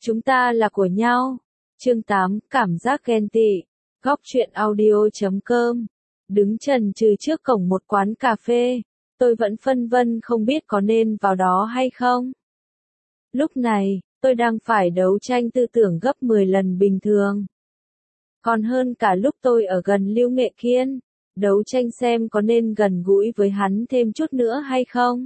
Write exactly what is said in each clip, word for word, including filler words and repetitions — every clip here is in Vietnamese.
Chúng ta là của nhau. Chương tám, cảm giác ghen tị. Góc truyện audio chấm com. Đứng chần chừ trước cổng một quán cà phê, tôi vẫn phân vân không biết có nên vào đó hay không. Lúc này, tôi đang phải đấu tranh tư tưởng gấp mười lần bình thường. Còn hơn cả lúc tôi ở gần Lưu Nghệ Kiên, đấu tranh xem có nên gần gũi với hắn thêm chút nữa hay không.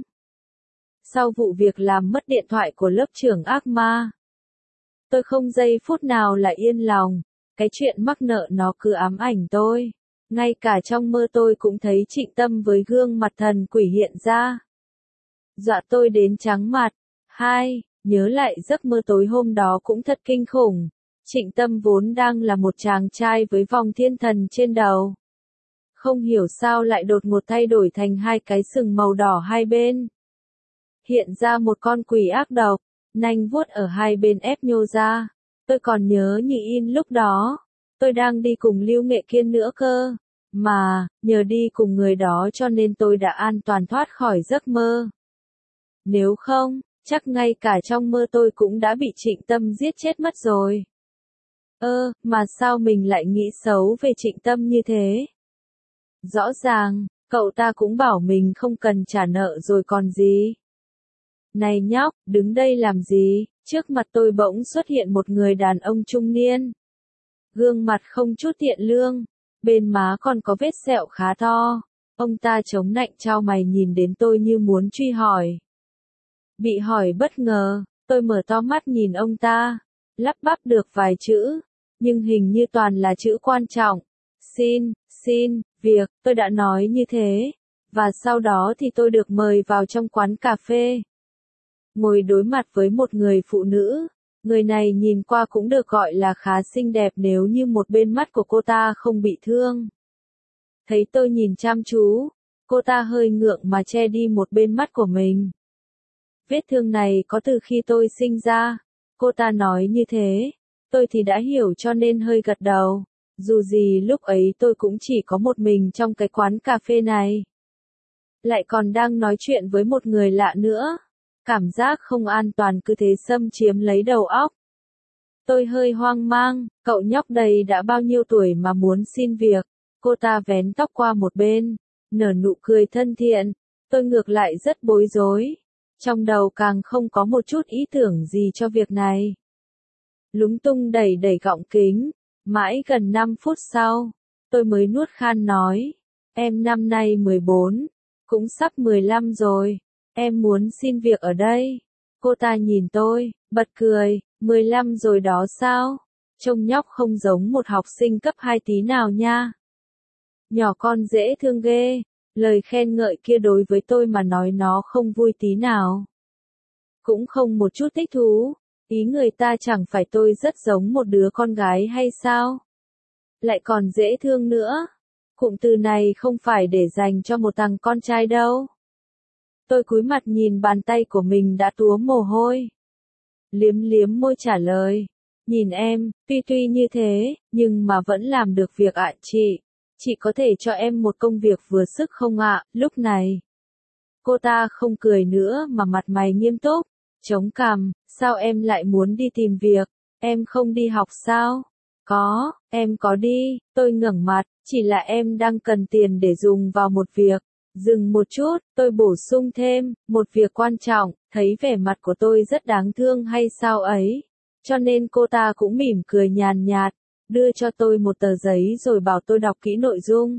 Sau vụ việc làm mất điện thoại của lớp trưởng ác ma, tôi không giây phút nào là yên lòng, cái chuyện mắc nợ nó cứ ám ảnh tôi. Ngay cả trong mơ tôi cũng thấy Trịnh Tâm với gương mặt thần quỷ hiện ra. Dọa tôi đến trắng mặt. Hai, nhớ lại giấc mơ tối hôm đó cũng thật kinh khủng. Trịnh Tâm vốn đang là một chàng trai với vòng thiên thần trên đầu. Không hiểu sao lại đột ngột thay đổi thành hai cái sừng màu đỏ hai bên. Hiện ra một con quỷ ác độc, nanh vuốt ở hai bên ép nhô ra. Tôi còn nhớ như in lúc đó. Tôi đang đi cùng Lưu Nghệ Kiên nữa cơ. Mà, nhờ đi cùng người đó cho nên tôi đã an toàn thoát khỏi giấc mơ. Nếu không, chắc ngay cả trong mơ tôi cũng đã bị Trịnh Tâm giết chết mất rồi. Ơ, mà sao mình lại nghĩ xấu về Trịnh Tâm như thế? Rõ ràng, cậu ta cũng bảo mình không cần trả nợ rồi còn gì. Này nhóc, đứng đây làm gì? Trước mặt tôi bỗng xuất hiện một người đàn ông trung niên. Gương mặt không chút thiện lương, bên má còn có vết sẹo khá to. Ông ta chống nạnh chau mày nhìn đến tôi như muốn truy hỏi. Bị hỏi bất ngờ, tôi mở to mắt nhìn ông ta, lắp bắp được vài chữ, nhưng hình như toàn là chữ quan trọng. Xin, xin, việc, tôi đã nói như thế. Và sau đó thì tôi được mời vào trong quán cà phê. Ngồi đối mặt với một người phụ nữ. Người này nhìn qua cũng được gọi là khá xinh đẹp nếu như một bên mắt của cô ta không bị thương. Thấy tôi nhìn chăm chú, cô ta hơi ngượng mà che đi một bên mắt của mình. Vết thương này có từ khi tôi sinh ra. Cô ta nói như thế, tôi thì đã hiểu cho nên hơi gật đầu. Dù gì lúc ấy tôi cũng chỉ có một mình trong cái quán cà phê này. Lại còn đang nói chuyện với một người lạ nữa. Cảm giác không an toàn cứ thế xâm chiếm lấy đầu óc. Tôi hơi hoang mang, cậu nhóc đây đã bao nhiêu tuổi mà muốn xin việc. Cô ta vén tóc qua một bên, nở nụ cười thân thiện. Tôi ngược lại rất bối rối. Trong đầu càng không có một chút ý tưởng gì cho việc này. Lúng tung đẩy đẩy gọng kính. Mãi gần năm phút sau, tôi mới nuốt khan nói. Em năm nay mười bốn, cũng sắp mười lăm rồi. Em muốn xin việc ở đây. Cô ta nhìn tôi, bật cười, mười lăm rồi đó sao? Trông nhóc không giống một học sinh cấp hai tí nào nha. Nhỏ con dễ thương ghê, lời khen ngợi kia đối với tôi mà nói nó không vui tí nào. Cũng không một chút thích thú, ý người ta chẳng phải tôi rất giống một đứa con gái hay sao? Lại còn dễ thương nữa. Cụm từ này không phải để dành cho một thằng con trai đâu. Tôi cúi mặt nhìn bàn tay của mình đã túa mồ hôi. Liếm liếm môi trả lời. Nhìn em, tuy tuy như thế, nhưng mà vẫn làm được việc ạ chị. Chị có thể cho em một công việc vừa sức không ạ, lúc này. Cô ta không cười nữa mà mặt mày nghiêm túc. Chống cằm, sao em lại muốn đi tìm việc, em không đi học sao? Có, em có đi, tôi ngẩng mặt, chỉ là em đang cần tiền để dùng vào một việc. Dừng một chút, tôi bổ sung thêm, một việc quan trọng, thấy vẻ mặt của tôi rất đáng thương hay sao ấy. Cho nên cô ta cũng mỉm cười nhàn nhạt, đưa cho tôi một tờ giấy rồi bảo tôi đọc kỹ nội dung.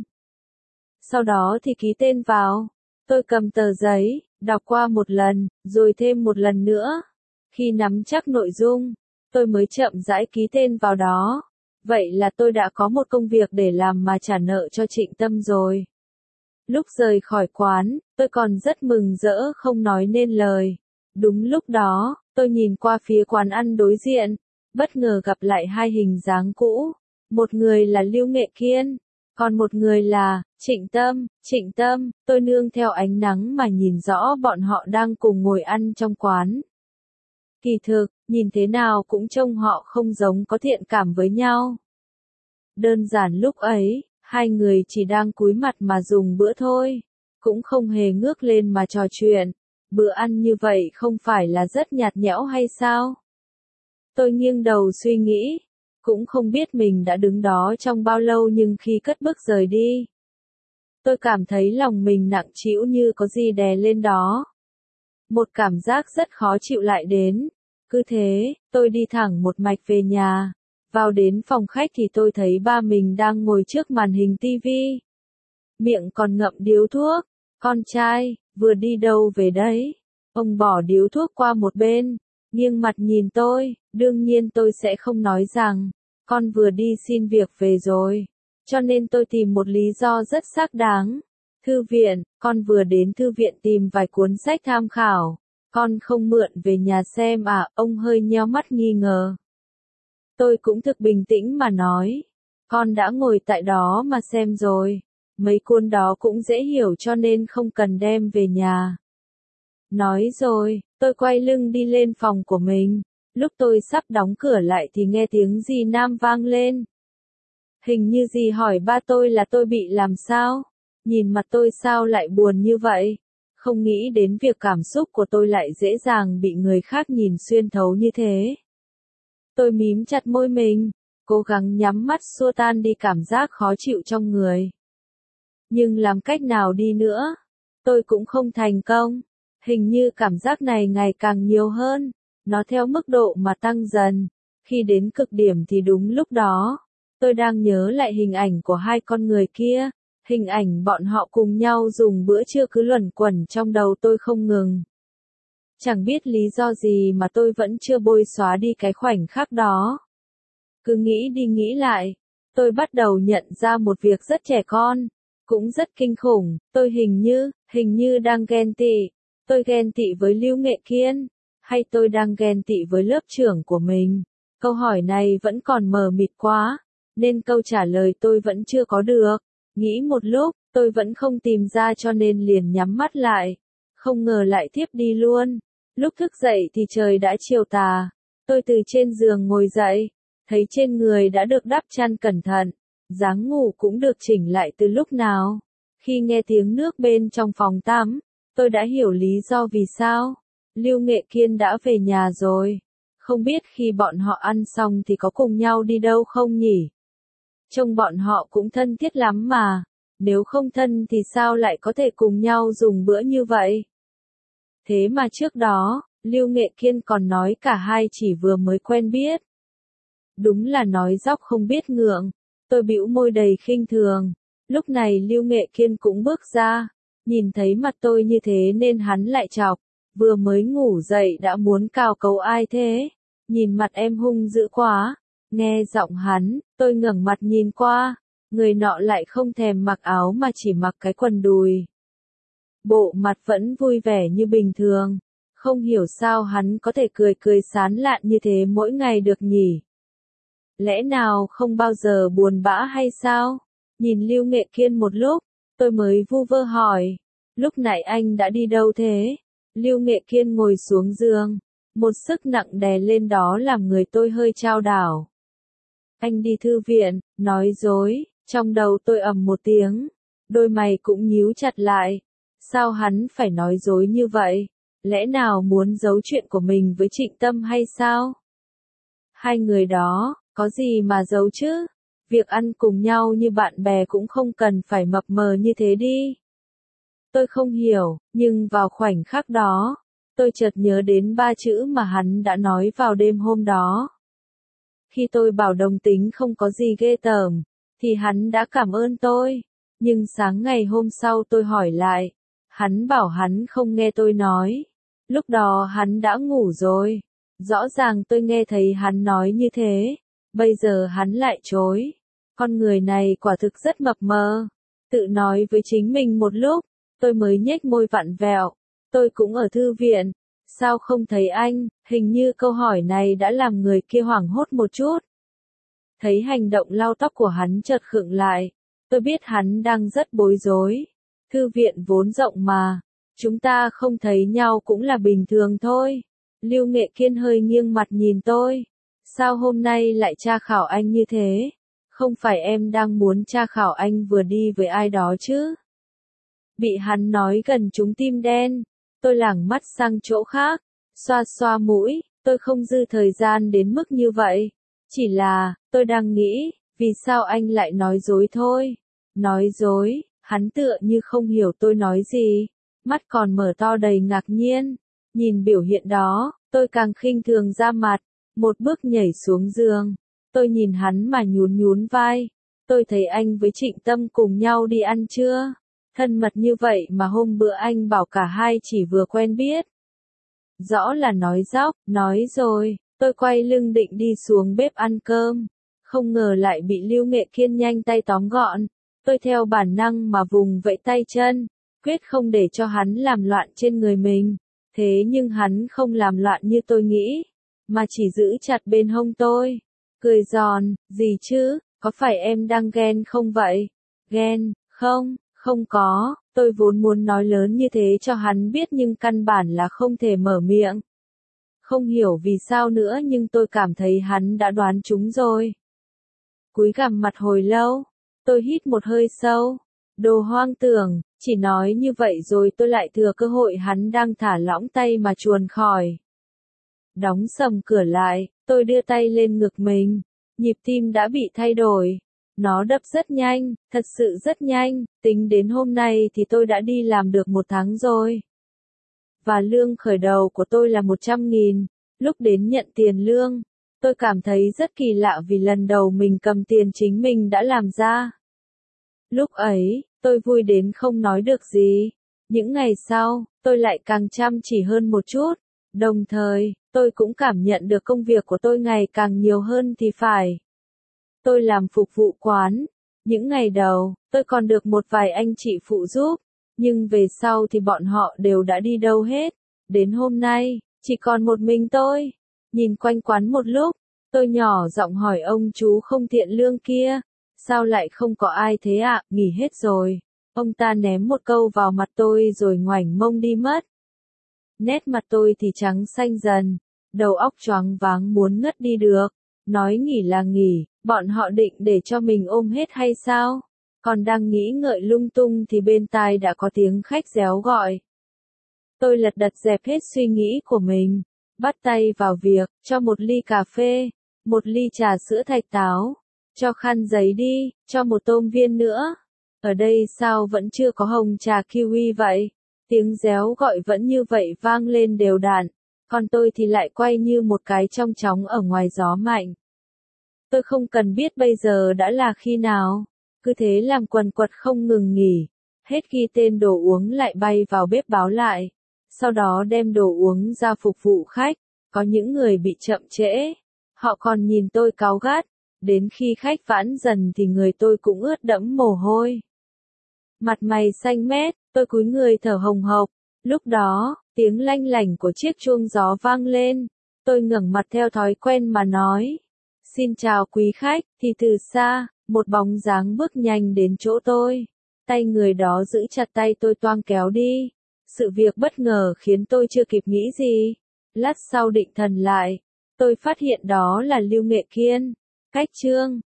Sau đó thì ký tên vào. Tôi cầm tờ giấy, đọc qua một lần, rồi thêm một lần nữa. Khi nắm chắc nội dung, tôi mới chậm rãi ký tên vào đó. Vậy là tôi đã có một công việc để làm mà trả nợ cho Trịnh Tâm rồi. Lúc rời khỏi quán, tôi còn rất mừng rỡ không nói nên lời. Đúng lúc đó, tôi nhìn qua phía quán ăn đối diện, bất ngờ gặp lại hai hình dáng cũ. Một người là Lưu Nghệ Kiên, còn một người là Trịnh Tâm. Trịnh Tâm, tôi nương theo ánh nắng mà nhìn rõ bọn họ đang cùng ngồi ăn trong quán. Kỳ thực, nhìn thế nào cũng trông họ không giống có thiện cảm với nhau. Đơn giản lúc ấy, hai người chỉ đang cúi mặt mà dùng bữa thôi, cũng không hề ngước lên mà trò chuyện. Bữa ăn như vậy không phải là rất nhạt nhẽo hay sao? Tôi nghiêng đầu suy nghĩ, cũng không biết mình đã đứng đó trong bao lâu nhưng khi cất bước rời đi, tôi cảm thấy lòng mình nặng trĩu như có gì đè lên đó. Một cảm giác rất khó chịu lại đến. Cứ thế, tôi đi thẳng một mạch về nhà. Vào đến phòng khách thì tôi thấy ba mình đang ngồi trước màn hình tivi. Miệng còn ngậm điếu thuốc. Con trai, vừa đi đâu về đấy? Ông bỏ điếu thuốc qua một bên, nghiêng mặt nhìn tôi. Đương nhiên tôi sẽ không nói rằng, con vừa đi xin việc về rồi. Cho nên tôi tìm một lý do rất xác đáng. Thư viện, con vừa đến thư viện tìm vài cuốn sách tham khảo. Con không mượn về nhà xem à? Ông hơi nheo mắt nghi ngờ. Tôi cũng thực bình tĩnh mà nói. Con đã ngồi tại đó mà xem rồi. Mấy cuốn đó cũng dễ hiểu cho nên không cần đem về nhà. Nói rồi, tôi quay lưng đi lên phòng của mình. Lúc tôi sắp đóng cửa lại thì nghe tiếng dì Nam vang lên. Hình như dì hỏi ba tôi là tôi bị làm sao? Nhìn mặt tôi sao lại buồn như vậy? Không nghĩ đến việc cảm xúc của tôi lại dễ dàng bị người khác nhìn xuyên thấu như thế. Tôi mím chặt môi mình, cố gắng nhắm mắt xua tan đi cảm giác khó chịu trong người. Nhưng làm cách nào đi nữa? Tôi cũng không thành công. Hình như cảm giác này ngày càng nhiều hơn. Nó theo mức độ mà tăng dần. Khi đến cực điểm thì đúng lúc đó, tôi đang nhớ lại hình ảnh của hai con người kia. Hình ảnh bọn họ cùng nhau dùng bữa trưa cứ luẩn quẩn trong đầu tôi không ngừng. Chẳng biết lý do gì mà tôi vẫn chưa bôi xóa đi cái khoảnh khắc đó. Cứ nghĩ đi nghĩ lại, tôi bắt đầu nhận ra một việc rất trẻ con, cũng rất kinh khủng. Tôi hình như, hình như đang ghen tị. Tôi ghen tị với Lưu Nghệ Kiên, hay tôi đang ghen tị với lớp trưởng của mình? Câu hỏi này vẫn còn mờ mịt quá, nên câu trả lời tôi vẫn chưa có được. Nghĩ một lúc, tôi vẫn không tìm ra cho nên liền nhắm mắt lại. Không ngờ lại thiếp đi luôn. Lúc thức dậy thì trời đã chiều tà. Tôi từ trên giường ngồi dậy, thấy trên người đã được đắp chăn cẩn thận. Dáng ngủ cũng được chỉnh lại từ lúc nào. Khi nghe tiếng nước bên trong phòng tắm, tôi đã hiểu lý do vì sao. Lưu Nghệ Kiên đã về nhà rồi. Không biết khi bọn họ ăn xong thì có cùng nhau đi đâu không nhỉ? Trông bọn họ cũng thân thiết lắm mà. Nếu không thân thì sao lại có thể cùng nhau dùng bữa như vậy? Thế mà trước đó, Lưu Nghệ Kiên còn nói cả hai chỉ vừa mới quen biết. Đúng là nói dóc không biết ngượng. Tôi bĩu môi đầy khinh thường. Lúc này Lưu Nghệ Kiên cũng bước ra. Nhìn thấy mặt tôi như thế nên hắn lại chọc. Vừa mới ngủ dậy đã muốn cào cấu ai thế? Nhìn mặt em hung dữ quá. Nghe giọng hắn, tôi ngẩng mặt nhìn qua. Người nọ lại không thèm mặc áo mà chỉ mặc cái quần đùi. Bộ mặt vẫn vui vẻ như bình thường. Không hiểu sao hắn có thể cười cười sán lạn như thế mỗi ngày được nhỉ? Lẽ nào không bao giờ buồn bã hay sao? Nhìn Lưu Nghệ Kiên một lúc, tôi mới vu vơ hỏi. Lúc nãy anh đã đi đâu thế? Lưu Nghệ Kiên ngồi xuống giường. Một sức nặng đè lên đó làm người tôi hơi chao đảo. Anh đi thư viện, nói dối. Trong đầu tôi ầm một tiếng. Đôi mày cũng nhíu chặt lại. Sao hắn phải nói dối như vậy? Lẽ nào muốn giấu chuyện của mình với Trịnh Tâm hay sao? Hai người đó, có gì mà giấu chứ? Việc ăn cùng nhau như bạn bè cũng không cần phải mập mờ như thế đi. Tôi không hiểu, nhưng vào khoảnh khắc đó, tôi chợt nhớ đến ba chữ mà hắn đã nói vào đêm hôm đó. Khi tôi bảo đồng tính không có gì ghê tởm, thì hắn đã cảm ơn tôi. Nhưng sáng ngày hôm sau tôi hỏi lại, hắn bảo hắn không nghe tôi nói. Lúc đó hắn đã ngủ rồi. Rõ ràng tôi nghe thấy hắn nói như thế. Bây giờ hắn lại chối. Con người này quả thực rất mập mờ. Tự nói với chính mình một lúc, tôi mới nhếch môi vặn vẹo. Tôi cũng ở thư viện. Sao không thấy anh? Hình như câu hỏi này đã làm người kia hoảng hốt một chút. Thấy hành động lau tóc của hắn chợt khựng lại. Tôi biết hắn đang rất bối rối. Thư viện vốn rộng mà. Chúng ta không thấy nhau cũng là bình thường thôi. Lưu Nghệ Kiên hơi nghiêng mặt nhìn tôi. Sao hôm nay lại tra khảo anh như thế? Không phải em đang muốn tra khảo anh vừa đi với ai đó chứ? Bị hắn nói gần trúng tim đen. Tôi lảng mắt sang chỗ khác. Xoa xoa mũi. tôi không dư thời gian đến mức như vậy. Chỉ là, tôi đang nghĩ, vì sao anh lại nói dối thôi. Nói dối, hắn tựa như không hiểu tôi nói gì, mắt còn mở to đầy ngạc nhiên. Nhìn biểu hiện đó, tôi càng khinh thường ra mặt, một bước nhảy xuống giường. Tôi nhìn hắn mà nhún nhún vai. Tôi thấy anh với Trịnh Tâm cùng nhau đi ăn trưa. Thân mật như vậy mà hôm bữa anh bảo cả hai chỉ vừa quen biết. Rõ là nói dóc, nói rồi, tôi quay lưng định đi xuống bếp ăn cơm. Không ngờ lại bị Lưu Nghệ Kiên nhanh tay tóm gọn. Tôi theo bản năng mà vùng vẫy tay chân, quyết không để cho hắn làm loạn trên người mình. Thế nhưng hắn không làm loạn như tôi nghĩ, mà chỉ giữ chặt bên hông tôi. Cười giòn, gì chứ, có phải em đang ghen không vậy? Ghen, không, không có, tôi vốn muốn nói lớn như thế cho hắn biết nhưng căn bản là không thể mở miệng. Không hiểu vì sao nữa nhưng tôi cảm thấy hắn đã đoán trúng rồi. Cúi gằm mặt hồi lâu, tôi hít một hơi sâu. Đồ hoang tưởng, chỉ nói như vậy rồi tôi lại thừa cơ hội hắn đang thả lỏng tay mà chuồn khỏi. Đóng sầm cửa lại, tôi đưa tay lên ngực mình. Nhịp tim đã bị thay đổi. Nó đập rất nhanh, thật sự rất nhanh, tính đến hôm nay thì tôi đã đi làm được một tháng rồi. Và lương khởi đầu của tôi là một trăm nghìn. Lúc đến nhận tiền lương, tôi cảm thấy rất kỳ lạ vì lần đầu mình cầm tiền chính mình đã làm ra. Lúc ấy, tôi vui đến không nói được gì. Những ngày sau, tôi lại càng chăm chỉ hơn một chút. Đồng thời, tôi cũng cảm nhận được công việc của tôi ngày càng nhiều hơn thì phải. Tôi làm phục vụ quán. Những ngày đầu, tôi còn được một vài anh chị phụ giúp. Nhưng về sau thì bọn họ đều đã đi đâu hết. Đến hôm nay, chỉ còn một mình tôi. Nhìn quanh quán một lúc, tôi nhỏ giọng hỏi ông chú không thiện lương kia. Sao lại không có ai thế ạ, à? Nghỉ hết rồi. Ông ta ném một câu vào mặt tôi rồi ngoảnh mông đi mất. Nét mặt tôi thì trắng xanh dần, đầu óc choáng váng muốn ngất đi được. Nói nghỉ là nghỉ, bọn họ định để cho mình ôm hết hay sao? Còn đang nghĩ ngợi lung tung thì bên tai đã có tiếng khách réo gọi. Tôi lật đật dẹp hết suy nghĩ của mình, bắt tay vào việc, cho một ly cà phê, một ly trà sữa thạch táo, cho khăn giấy đi, cho một tôm viên nữa. Ở đây sao vẫn chưa có hồng trà kiwi vậy? Tiếng réo gọi vẫn như vậy vang lên đều đặn, còn tôi thì lại quay như một cái trong chóng ở ngoài gió mạnh. Tôi không cần biết bây giờ đã là khi nào, cứ thế làm quần quật không ngừng nghỉ, hết khi tên đồ uống lại bay vào bếp báo lại, sau đó đem đồ uống ra phục vụ khách, có những người bị chậm trễ, họ còn nhìn tôi cáu gắt, đến khi khách vãn dần thì người tôi cũng ướt đẫm mồ hôi. Mặt mày xanh mét, tôi cúi người thở hồng hộc, lúc đó, tiếng lanh lảnh của chiếc chuông gió vang lên, tôi ngẩng mặt theo thói quen mà nói. Xin chào quý khách, thì từ xa, một bóng dáng bước nhanh đến chỗ tôi. Tay người đó giữ chặt tay tôi toang kéo đi. Sự việc bất ngờ khiến tôi chưa kịp nghĩ gì. Lát sau định thần lại, tôi phát hiện đó là Lưu Nghệ Kiên. Cách chương